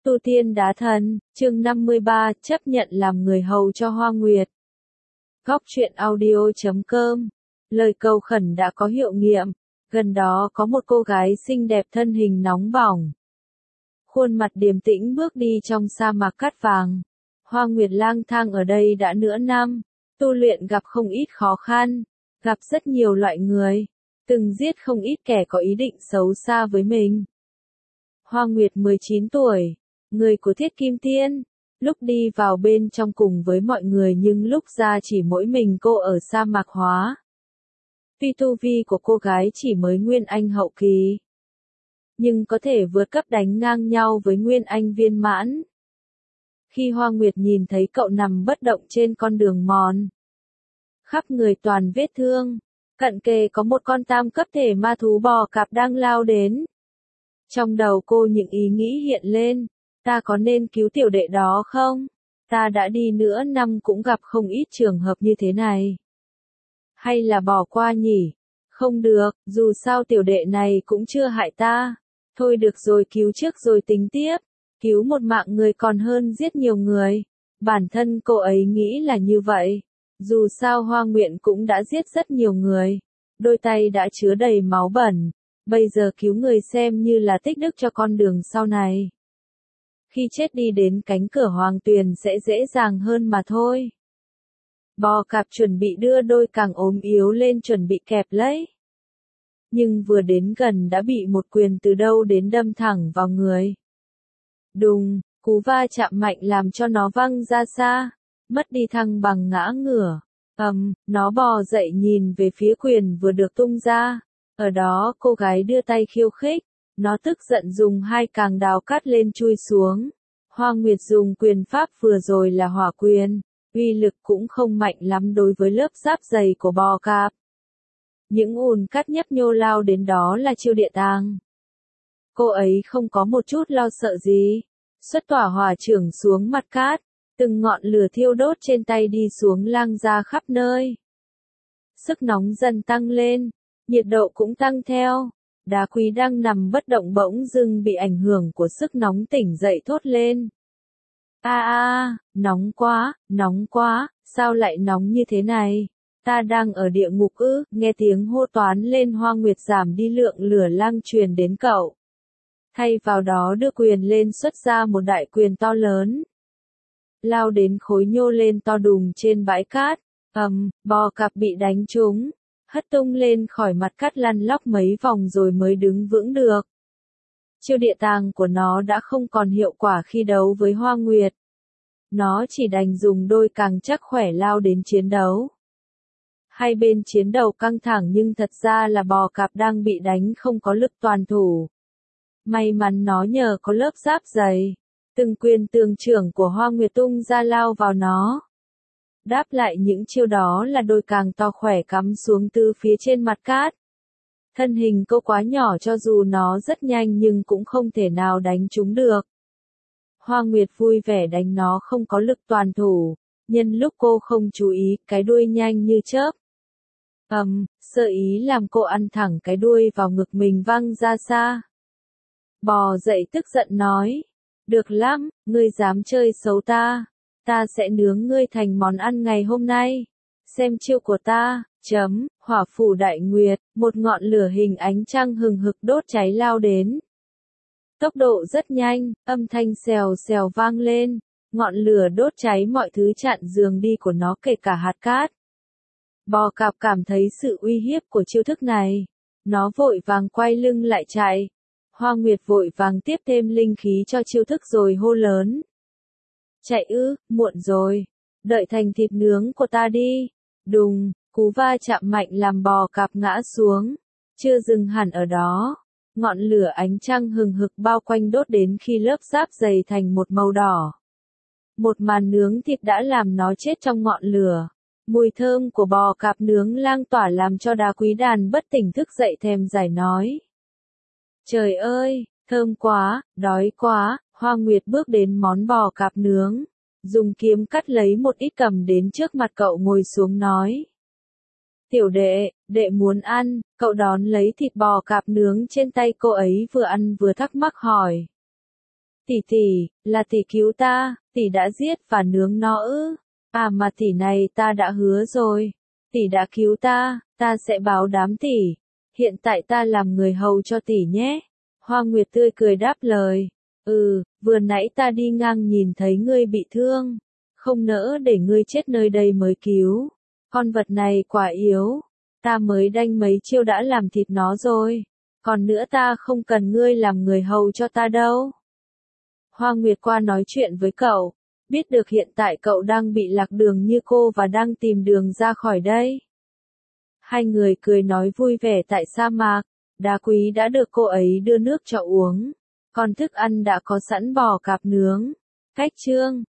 Tu tiên đá thần, chương 53, chấp nhận làm người hầu cho Hoa Nguyệt. Góc truyện audio.com. Lời cầu khẩn đã có hiệu nghiệm, gần đó có một cô gái xinh đẹp thân hình nóng bỏng. Khuôn mặt điềm tĩnh bước đi trong sa mạc cát vàng. Hoa Nguyệt lang thang ở đây đã nửa năm, tu luyện gặp không ít khó khăn, gặp rất nhiều loại người, từng giết không ít kẻ có ý định xấu xa với mình. Hoa Nguyệt 19 tuổi, người của Thiết Kim Tiên, lúc đi vào bên trong cùng với mọi người nhưng lúc ra chỉ mỗi mình cô ở sa mạc hóa. Tuy tu vi của cô gái chỉ mới Nguyên Anh hậu kỳ, nhưng có thể vượt cấp đánh ngang nhau với Nguyên Anh viên mãn. Khi Hoa Nguyệt nhìn thấy cậu nằm bất động trên con đường mòn, khắp người toàn vết thương, cận kề có một con tam cấp thể ma thú bò cạp đang lao đến. Trong đầu cô những ý nghĩ hiện lên, ta có nên cứu tiểu đệ đó không? Ta đã đi nửa năm cũng gặp không ít trường hợp như thế này. Hay là bỏ qua nhỉ? Không được, dù sao tiểu đệ này cũng chưa hại ta. Thôi được rồi, cứu trước rồi tính tiếp. Cứu một mạng người còn hơn giết nhiều người. Bản thân cô ấy nghĩ là như vậy. Dù sao Hoa Nguyện cũng đã giết rất nhiều người. Đôi tay đã chứa đầy máu bẩn. Bây giờ cứu người xem như là tích đức cho con đường sau này. Khi chết đi đến cánh cửa hoàng tuyền sẽ dễ dàng hơn mà thôi. Bò cạp chuẩn bị đưa đôi càng ốm yếu lên chuẩn bị kẹp lấy. Nhưng vừa đến gần đã bị một quyền từ đâu đến đâm thẳng vào người. Đùng, cú va chạm mạnh làm cho nó văng ra xa, mất đi thăng bằng ngã ngửa. Nó bò dậy nhìn về phía quyền vừa được tung ra. Ở đó cô gái đưa tay khiêu khích, nó tức giận dùng hai càng đào cắt lên chui xuống. Hoa Nguyệt dùng quyền pháp vừa rồi là hỏa quyền, uy lực cũng không mạnh lắm đối với lớp giáp dày của bò cạp. Những ùn cát nhấp nhô lao đến đó là chiêu địa tàng. Cô ấy không có một chút lo sợ gì, xuất tỏa hỏa chưởng xuống mặt cát, từng ngọn lửa thiêu đốt trên tay đi xuống lang ra khắp nơi. Sức nóng dần tăng lên, nhiệt độ cũng tăng theo. Đá quý đang nằm bất động bỗng dưng bị ảnh hưởng của sức nóng tỉnh dậy thốt lên. Nóng quá, sao lại nóng như thế này? Ta đang ở địa ngục ư? Nghe tiếng hô toán lên Hoa Nguyệt giảm đi lượng lửa lang truyền đến cậu. Thay vào đó đưa quyền lên xuất ra một đại quyền to lớn. Lao đến khối nhô lên to đùng trên bãi cát. Bò cạp bị đánh trúng. Hất tung lên khỏi mặt cát lăn lóc mấy vòng rồi mới đứng vững được. Chiêu địa tàng của nó đã không còn hiệu quả khi đấu với Hoa Nguyệt. Nó chỉ đành dùng đôi càng chắc khỏe lao đến chiến đấu. Hai bên chiến đấu căng thẳng nhưng thật ra là bò cạp đang bị đánh không có lực toàn thủ. May mắn nó nhờ có lớp giáp dày. Từng quyền tường trưởng của Hoa Nguyệt tung ra lao vào nó. Đáp lại những chiêu đó là đôi càng to khỏe cắm xuống từ phía trên mặt cát. Thân hình cô quá nhỏ cho dù nó rất nhanh nhưng cũng không thể nào đánh trúng được. Hoa Nguyệt vui vẻ đánh nó không có lực toàn thủ, nhân lúc cô không chú ý, cái đuôi nhanh như chớp. Sơ ý làm cô ăn thẳng cái đuôi vào ngực mình văng ra xa. Bò dậy tức giận nói, được lắm, ngươi dám chơi xấu ta. Ta sẽ nướng ngươi thành món ăn ngày hôm nay. Xem chiêu của ta, hỏa phủ đại nguyệt, một ngọn lửa hình ánh trăng hừng hực đốt cháy lao đến. Tốc độ rất nhanh, âm thanh xèo xèo vang lên, ngọn lửa đốt cháy mọi thứ chặn đường đi của nó kể cả hạt cát. Bò cạp cảm thấy sự uy hiếp của chiêu thức này. Nó vội vàng quay lưng lại chạy. Hoa Nguyệt vội vàng tiếp thêm linh khí cho chiêu thức rồi hô lớn. Chạy ư, muộn rồi. Đợi thành thịt nướng của ta đi. Đùng, cú va chạm mạnh làm bò cạp ngã xuống. Chưa dừng hẳn ở đó. Ngọn lửa ánh trăng hừng hực bao quanh đốt đến khi lớp giáp dày thành một màu đỏ. Một màn nướng thịt đã làm nó chết trong ngọn lửa. Mùi thơm của bò cạp nướng lan tỏa làm cho đá quý đàn bất tỉnh thức dậy thèm giải nói. Trời ơi, thơm quá, đói quá. Hoa Nguyệt bước đến món bò cạp nướng, dùng kiếm cắt lấy một ít cầm đến trước mặt cậu ngồi xuống nói. Tiểu đệ, đệ muốn ăn, cậu đón lấy thịt bò cạp nướng trên tay cô ấy vừa ăn vừa thắc mắc hỏi. Tỷ, là tỷ cứu ta, tỷ đã giết và nướng nó ư? À mà tỷ này ta đã hứa rồi. Tỷ đã cứu ta sẽ báo đám tỷ. Hiện tại ta làm người hầu cho tỷ nhé. Hoa Nguyệt tươi cười đáp lời. Vừa nãy ta đi ngang nhìn thấy ngươi bị thương. Không nỡ để ngươi chết nơi đây mới cứu. Con vật này quả yếu. Ta mới đanh mấy chiêu đã làm thịt nó rồi. Còn nữa ta không cần ngươi làm người hầu cho ta đâu. Hoa Nguyệt qua nói chuyện với cậu. Biết được hiện tại cậu đang bị lạc đường như cô và đang tìm đường ra khỏi đây. Hai người cười nói vui vẻ tại sa mạc. Đá quý đã được cô ấy đưa nước cho uống. Còn thức ăn đã có sẵn bò cạp nướng. Cách chương